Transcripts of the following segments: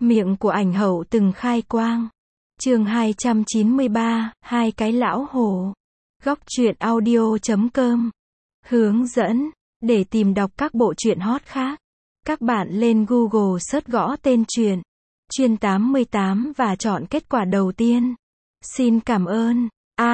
Miệng của ảnh hậu từng khai quang. Chương 293, hai cái lão hổ. Góc truyện audio.com. Hướng dẫn. Để tìm đọc các bộ truyện hot khác, các bạn lên Google search gõ tên truyện Chuyên 88 và chọn kết quả đầu tiên. Xin cảm ơn.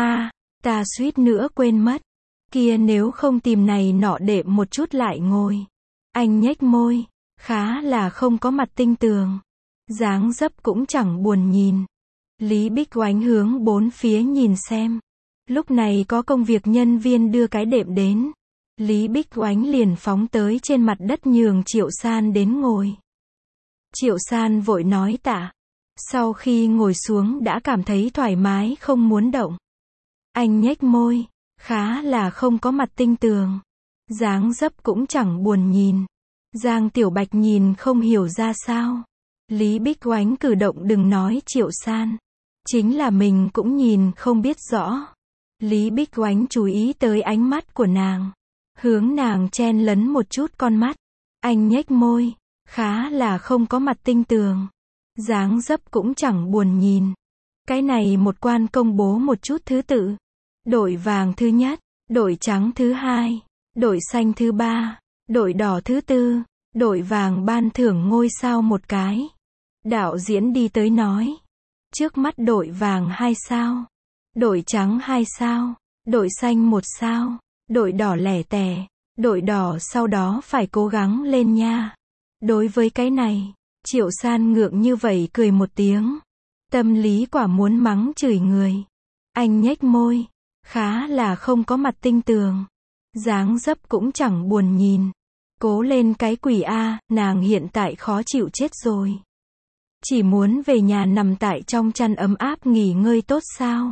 Ta suýt nữa quên mất. Kia nếu không tìm này nọ đệm một chút lại ngồi. Anh nhếch môi, khá là không có mặt tinh tường. Dáng dấp cũng chẳng buồn nhìn. Lý Bích Oánh hướng bốn phía nhìn xem. Lúc này có công việc nhân viên đưa cái đệm đến. Lý Bích Oánh liền phóng tới trên mặt đất nhường Triệu San đến ngồi. Triệu San vội nói tạ. Sau khi ngồi xuống đã cảm thấy thoải mái không muốn động. Anh nhếch môi, khá là không có mặt tinh tường. Dáng dấp cũng chẳng buồn nhìn. Giang Tiểu Bạch nhìn không hiểu ra sao. Lý Bích Oánh cử động đừng nói Triệu San. Chính là mình cũng nhìn không biết rõ. Lý Bích Oánh chú ý tới ánh mắt của nàng. Hướng nàng chen lấn một chút con mắt. Anh nhếch môi, khá là không có mặt tinh tường. Dáng dấp cũng chẳng buồn nhìn. Cái này một quan công bố một chút thứ tự. Đội vàng thứ nhất, đội trắng thứ hai, đội xanh thứ ba, đội đỏ thứ tư, đội vàng ban thưởng ngôi sao một cái. Đạo diễn đi tới nói. Trước mắt đội vàng 2 sao, đội trắng 2 sao, đội xanh 1 sao, đội đỏ lẻ tẻ, đội đỏ sau đó phải cố gắng lên nha. Đối với cái này, Triệu San ngượng như vậy cười một tiếng. Tâm lý quả muốn mắng chửi người. Anh nhếch môi, khá là không có mặt tinh tường. Dáng dấp cũng chẳng buồn nhìn. Cố lên cái quỷ a, nàng hiện tại khó chịu chết rồi. Chỉ muốn về nhà nằm tại trong chăn ấm áp nghỉ ngơi tốt sao.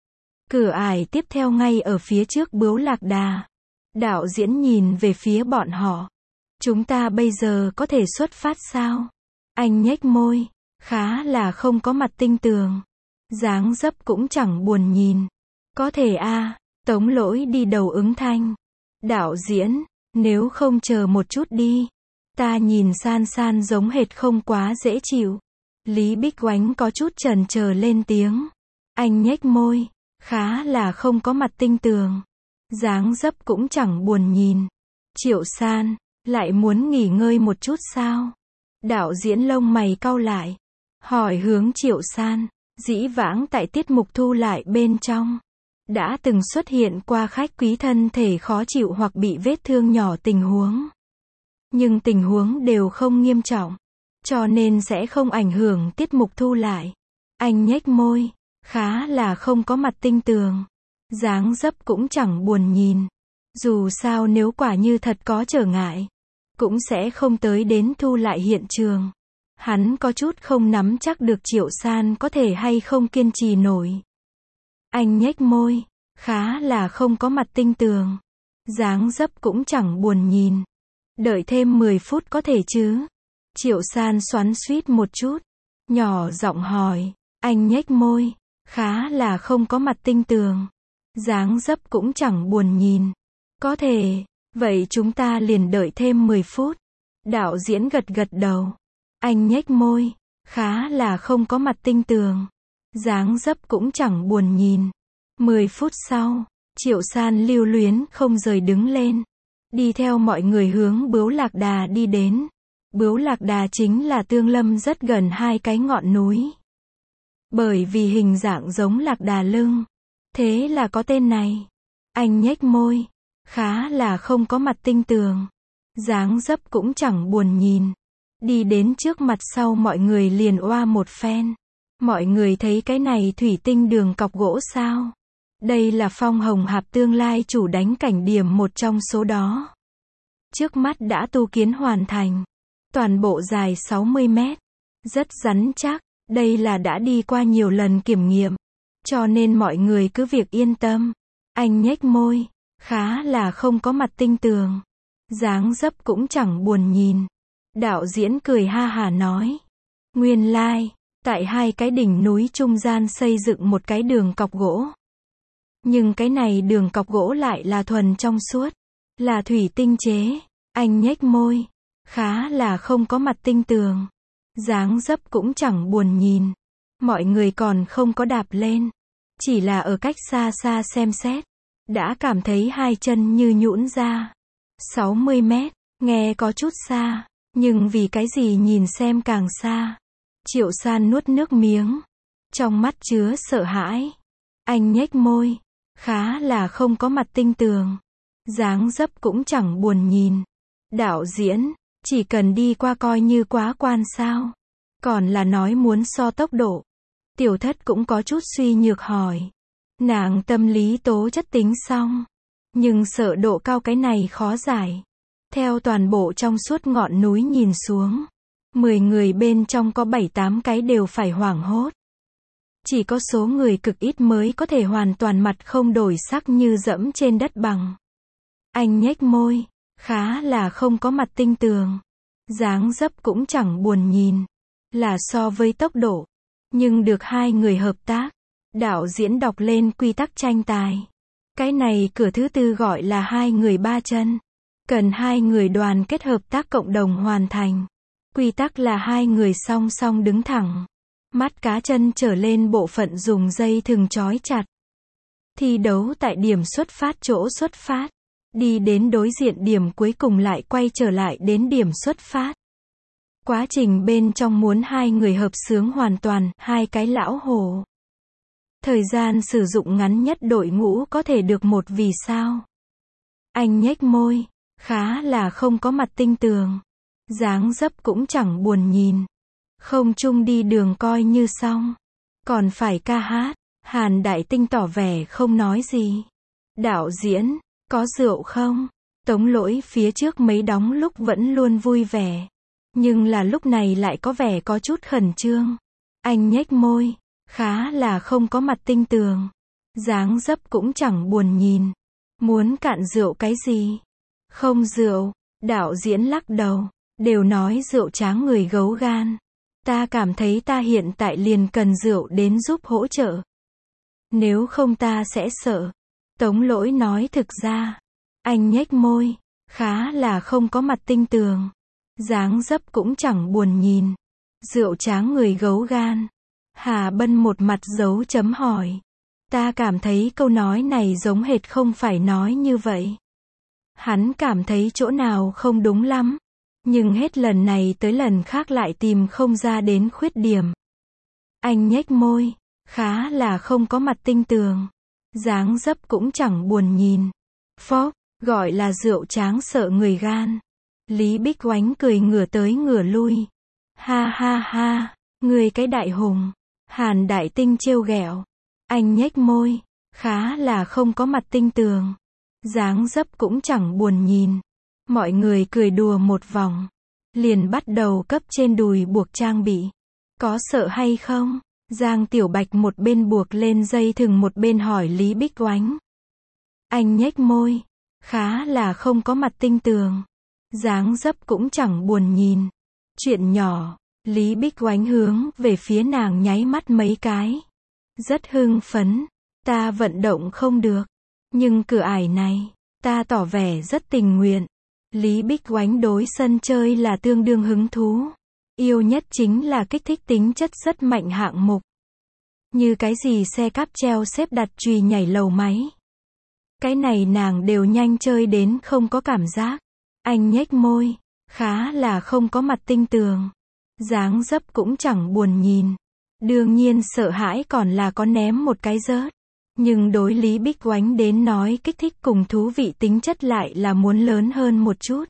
Cửa ải tiếp theo ngay ở phía trước Bướu Lạc Đà. Đạo diễn nhìn về phía bọn họ. Chúng ta bây giờ có thể xuất phát sao? Anh nhếch môi, khá là không có mặt tinh tường. Dáng dấp cũng chẳng buồn nhìn. Có thể a. Tống Lỗi đi đầu ứng thanh. Đạo diễn, nếu không chờ một chút đi. Ta nhìn San San giống hệt không quá dễ chịu. Lý Bích Oánh có chút chần chờ lên tiếng. Anh nhếch môi, khá là không có mặt tinh tường. Dáng dấp cũng chẳng buồn nhìn. Triệu San, lại muốn nghỉ ngơi một chút sao? Đạo diễn lông mày cau lại. Hỏi hướng Triệu San, dĩ vãng tại tiết mục thu lại bên trong. Đã từng xuất hiện qua khách quý thân thể khó chịu hoặc bị vết thương nhỏ tình huống. Nhưng tình huống đều không nghiêm trọng. Cho nên sẽ không ảnh hưởng tiết mục thu lại. Anh nhếch môi, khá là không có mặt tinh tường. Dáng dấp cũng chẳng buồn nhìn. Dù sao nếu quả như thật có trở ngại, cũng sẽ không tới đến thu lại hiện trường. Hắn có chút không nắm chắc được Triệu San có thể hay không kiên trì nổi. Anh nhếch môi, khá là không có mặt tinh tường. Dáng dấp cũng chẳng buồn nhìn. Đợi thêm 10 phút có thể chứ? Triệu San xoắn xuýt một chút. Nhỏ giọng hỏi. Anh nhếch môi, khá là không có mặt tinh tường. Dáng dấp cũng chẳng buồn nhìn. Có thể, vậy chúng ta liền đợi thêm 10 phút. Đạo diễn gật gật đầu. Anh nhếch môi, khá là không có mặt tinh tường. Dáng dấp cũng chẳng buồn nhìn. 10 phút sau, Triệu San lưu luyến không rời đứng lên. Đi theo mọi người hướng Bướu Lạc Đà đi đến. Bướu Lạc Đà chính là Tương Lâm rất gần hai cái ngọn núi. Bởi vì hình dạng giống lạc đà lưng. Thế là có tên này. Anh nhếch môi, khá là không có mặt tinh tường. Dáng dấp cũng chẳng buồn nhìn. Đi đến trước mặt sau mọi người liền oa một phen. Mọi người thấy cái này thủy tinh đường cọc gỗ sao? Đây là Phong Hồng Hạp tương lai chủ đánh cảnh điểm một trong số đó. Trước mắt đã tu kiến hoàn thành. Toàn bộ dài 60 mét. Rất rắn chắc. Đây là đã đi qua nhiều lần kiểm nghiệm. Cho nên mọi người cứ việc yên tâm. Anh nhếch môi, khá là không có mặt tinh tường. Dáng dấp cũng chẳng buồn nhìn. Đạo diễn cười ha hả nói. Nguyên lai, tại hai cái đỉnh núi trung gian xây dựng một cái đường cọc gỗ. Nhưng cái này đường cọc gỗ lại là thuần trong suốt. Là thủy tinh chế. Anh nhếch môi, khá là không có mặt tinh tường. Dáng dấp cũng chẳng buồn nhìn. Mọi người còn không có đạp lên. Chỉ là ở cách xa xa xem xét. Đã cảm thấy hai chân như nhũn ra. 60 mét, nghe có chút xa. Nhưng vì cái gì nhìn xem càng xa. Triệu San nuốt nước miếng. Trong mắt chứa sợ hãi. Anh nhếch môi. Khá là không có mặt tinh tường. Dáng dấp cũng chẳng buồn nhìn. Đạo diễn, chỉ cần đi qua coi như quá quan sao. Còn là nói muốn so tốc độ. Tiểu Thất cũng có chút suy nhược hỏi. Nàng tâm lý tố chất tính xong. Nhưng sợ độ cao cái này khó giải. Theo toàn bộ trong suốt ngọn núi nhìn xuống. 10 người bên trong có 7-8 cái đều phải hoảng hốt. Chỉ có số người cực ít mới có thể hoàn toàn mặt không đổi sắc như dẫm trên đất bằng. Anh nhếch môi. Khá là không có mặt tinh tường. Dáng dấp cũng chẳng buồn nhìn. Là so với tốc độ. Nhưng được hai người hợp tác. Đạo diễn đọc lên quy tắc tranh tài. Cái này cửa thứ tư gọi là 2 người 3 chân. Cần 2 người đoàn kết hợp tác cộng đồng hoàn thành. Quy tắc là 2 người song song đứng thẳng. Mắt cá chân trở lên bộ phận dùng dây thừng trói chặt. Thi đấu tại điểm xuất phát chỗ xuất phát. Đi đến đối diện điểm cuối cùng lại quay trở lại đến điểm xuất phát. Quá trình bên trong muốn 2 người hợp xướng hoàn toàn, 2 cái lão hổ. Thời gian sử dụng ngắn nhất đội ngũ có thể được 1 vì sao. Anh nhếch môi. Khá là không có mặt tinh tường. Dáng dấp cũng chẳng buồn nhìn. Không chung đi đường coi như xong. Còn phải ca hát. Hàn Đại Tinh tỏ vẻ không nói gì. Đạo diễn, có rượu không? Tống Lỗi phía trước mấy đóng lúc vẫn luôn vui vẻ. Nhưng là lúc này lại có vẻ có chút khẩn trương. Anh nhếch môi. Khá là không có mặt tinh tường. Dáng dấp cũng chẳng buồn nhìn. Muốn cạn rượu cái gì? Không rượu. Đạo diễn lắc đầu. Đều nói rượu tráng người gấu gan. Ta cảm thấy ta hiện tại liền cần rượu đến giúp hỗ trợ. Nếu không ta sẽ sợ. Tống Lỗi nói thực ra. Anh nhếch môi. Khá là không có mặt tinh tường. Dáng dấp cũng chẳng buồn nhìn. Rượu tráng người gấu gan. Hà Bân một mặt dấu chấm hỏi. Ta cảm thấy câu nói này giống hệt không phải nói như vậy. Hắn cảm thấy chỗ nào không đúng lắm. Nhưng hết lần này tới lần khác lại tìm không ra đến khuyết điểm. Anh nhếch môi. Khá là không có mặt tinh tường. Dáng dấp cũng chẳng buồn nhìn. Phó, gọi là rượu tráng sợ người gan. Lý Bích Oánh cười ngửa tới ngửa lui. Ha ha ha, người cái đại hùng. Hàn Đại Tinh trêu ghẹo. Anh nhếch môi. Khá là không có mặt tinh tường. Dáng dấp cũng chẳng buồn nhìn. Mọi người cười đùa một vòng. Liền bắt đầu cấp trên đùi buộc trang bị. Có sợ hay không? Giang Tiểu Bạch một bên buộc lên dây thừng một bên hỏi Lý Bích Oánh. Anh nhếch môi. Khá là không có mặt tinh tường. Dáng dấp cũng chẳng buồn nhìn. Chuyện nhỏ. Lý Bích Oánh hướng về phía nàng nháy mắt mấy cái. Rất hưng phấn. Ta vận động không được. Nhưng cửa ải này, ta tỏ vẻ rất tình nguyện. Lý Bích Oánh đối sân chơi là tương đương hứng thú. Yêu nhất chính là kích thích tính chất rất mạnh hạng mục. Như cái gì xe cáp treo xếp đặt chùy nhảy lầu máy. Cái này nàng đều nhanh chơi đến không có cảm giác. Anh nhếch môi. Khá là không có mặt tinh tường. Dáng dấp cũng chẳng buồn nhìn. Đương nhiên sợ hãi còn là có ném một cái rớt. Nhưng đối Lý Bích Oánh đến nói kích thích cùng thú vị tính chất lại là muốn lớn hơn một chút.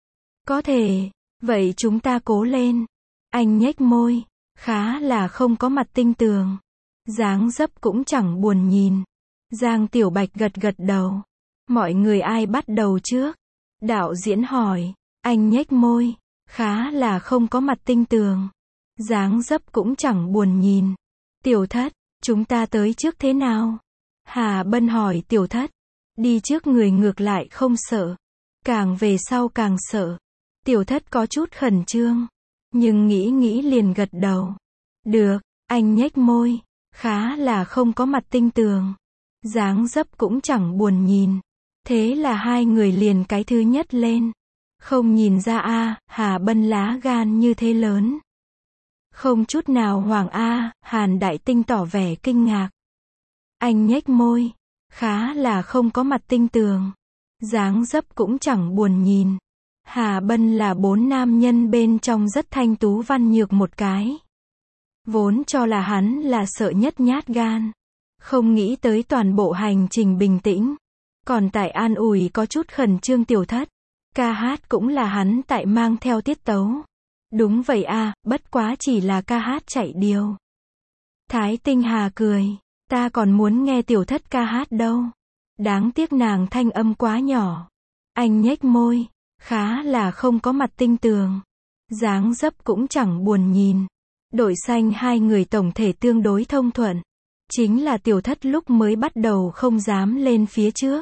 Có thể. Vậy chúng ta cố lên. Anh nhếch môi. Khá là không có mặt tinh tường. Dáng dấp cũng chẳng buồn nhìn. Giang Tiểu Bạch gật gật đầu. Mọi người ai bắt đầu trước? Đạo diễn hỏi. Anh nhếch môi. Khá là không có mặt tinh tường. Dáng dấp cũng chẳng buồn nhìn. Tiểu Thất, chúng ta tới trước thế nào? Hà Bân hỏi Tiểu Thất. Đi trước người ngược lại không sợ. Càng về sau càng sợ. Tiểu Thất có chút khẩn trương. Nhưng nghĩ liền gật đầu. Được, anh nhếch môi. Khá là không có mặt tinh tường. Dáng dấp cũng chẳng buồn nhìn. Thế là hai người liền cái thứ nhất lên. Không nhìn ra Hà Bân lá gan như thế lớn. Không chút nào hoảng a, Hàn Đại Tinh tỏ vẻ kinh ngạc. Anh nhếch môi. Khá là không có mặt tinh tường. Dáng dấp cũng chẳng buồn nhìn. Hà Bân là 4 nam nhân bên trong rất thanh tú văn nhược một cái. Vốn cho là hắn là sợ nhất nhát gan. Không nghĩ tới toàn bộ hành trình bình tĩnh. Còn tại an ủi có chút khẩn trương tiểu thất. Ca hát cũng là hắn tại mang theo tiết tấu. Đúng vậy a, bất quá chỉ là ca hát chạy điều. Thái Tinh Hà cười. Ta còn muốn nghe tiểu thất ca hát đâu. Đáng tiếc nàng thanh âm quá nhỏ. Anh nhếch môi. Khá là không có mặt tinh tường. Dáng dấp cũng chẳng buồn nhìn. Đội xanh hai người tổng thể tương đối thông thuận. Chính là tiểu thất lúc mới bắt đầu không dám lên phía trước.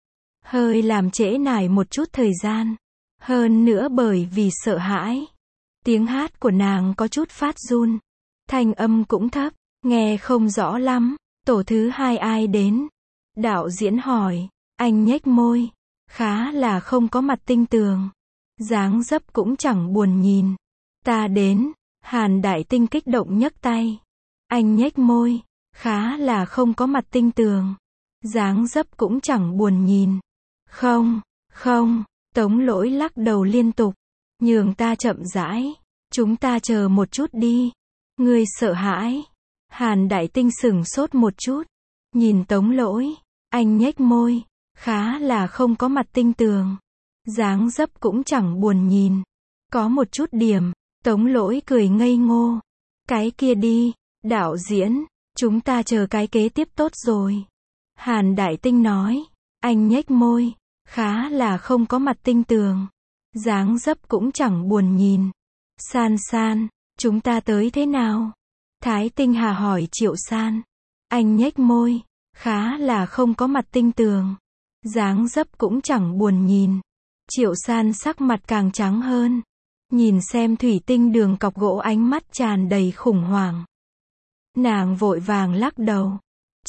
Hơi làm trễ nải một chút thời gian. Hơn nữa bởi vì sợ hãi. Tiếng hát của nàng có chút phát run. Thanh âm cũng thấp, nghe không rõ lắm. Tổ thứ hai ai đến? Đạo diễn hỏi. Anh nhếch môi. Khá là không có mặt tinh tường. Dáng dấp cũng chẳng buồn nhìn. Ta đến. Hàn Đại Tinh kích động nhấc tay. Anh nhếch môi. Khá là không có mặt tinh tường. Dáng dấp cũng chẳng buồn nhìn. Không, không. Tống Lỗi lắc đầu liên tục. Nhường ta chậm rãi. Chúng ta chờ một chút đi. Ngươi sợ hãi. Hàn Đại Tinh sửng sốt một chút. Nhìn Tống Lỗi. Anh nhếch môi. Khá là không có mặt tinh tường. Dáng dấp cũng chẳng buồn nhìn. Có một chút điểm. Tống Lỗi cười ngây ngô. Cái kia đi. Đạo diễn. Chúng ta chờ cái kế tiếp tốt rồi. Hàn Đại Tinh nói. Anh nhếch môi. Khá là không có mặt tinh tường. Dáng dấp cũng chẳng buồn nhìn. San San. Chúng ta tới thế nào? Thái Tinh Hà hỏi Triệu San. Anh nhếch môi. Khá là không có mặt tinh tường. Dáng dấp cũng chẳng buồn nhìn. Triệu San sắc mặt càng trắng hơn. Nhìn xem thủy tinh đường cọc gỗ ánh mắt tràn đầy khủng hoảng. Nàng vội vàng lắc đầu.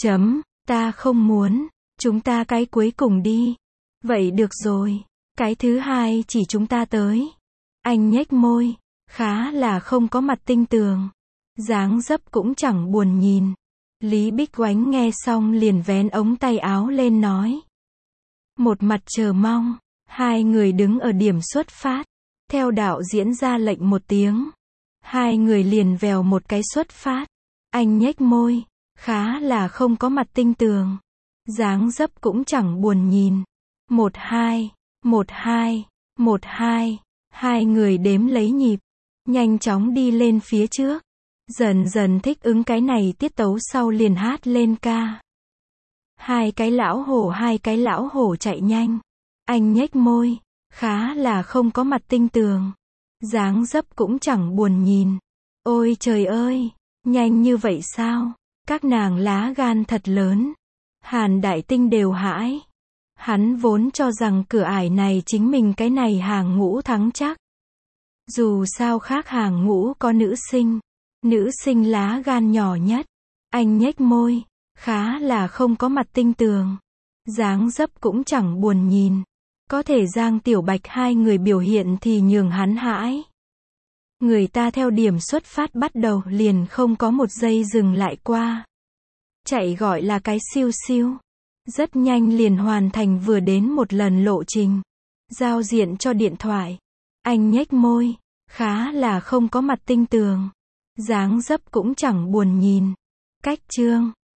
Ta không muốn. Chúng ta cái cuối cùng đi. Vậy được rồi. Cái thứ hai chỉ chúng ta tới. Anh nhếch môi. Khá là không có mặt tinh tường. Dáng dấp cũng chẳng buồn nhìn. Lý Bích Oánh nghe xong liền vén ống tay áo lên nói. Một mặt chờ mong. Hai người đứng ở điểm xuất phát. Theo đạo diễn ra lệnh một tiếng. Hai người liền vèo một cái xuất phát. Anh nhếch môi. Khá là không có mặt tinh tường. Dáng dấp cũng chẳng buồn nhìn. 1 2, 1 2, 1 2. Hai người đếm lấy nhịp. Nhanh chóng đi lên phía trước. Dần dần thích ứng cái này tiết tấu sau liền hát lên ca. Hai cái lão hổ chạy nhanh. Anh nhếch môi. Khá là không có mặt tinh tường. Dáng dấp cũng chẳng buồn nhìn. Ôi trời ơi, nhanh như vậy sao? Các nàng lá gan thật lớn. Hàn Đại Tinh đều hãi. Hắn vốn cho rằng cửa ải này chính mình cái này hàng ngũ thắng chắc. Dù sao khác hàng ngũ có nữ sinh. Nữ sinh lá gan nhỏ nhất. Anh nhếch môi. Khá là không có mặt tinh tường. Dáng dấp cũng chẳng buồn nhìn. Có thể Giang Tiểu Bạch hai người biểu hiện thì nhường hắn hãi. Người ta theo điểm xuất phát bắt đầu liền không có một giây dừng lại qua. Chạy gọi là cái siêu siêu. Rất nhanh liền hoàn thành vừa đến một lần lộ trình. Giao diện cho điện thoại. Anh nhếch môi. Khá là không có mặt tinh tường. Dáng dấp cũng chẳng buồn nhìn. Cách chương.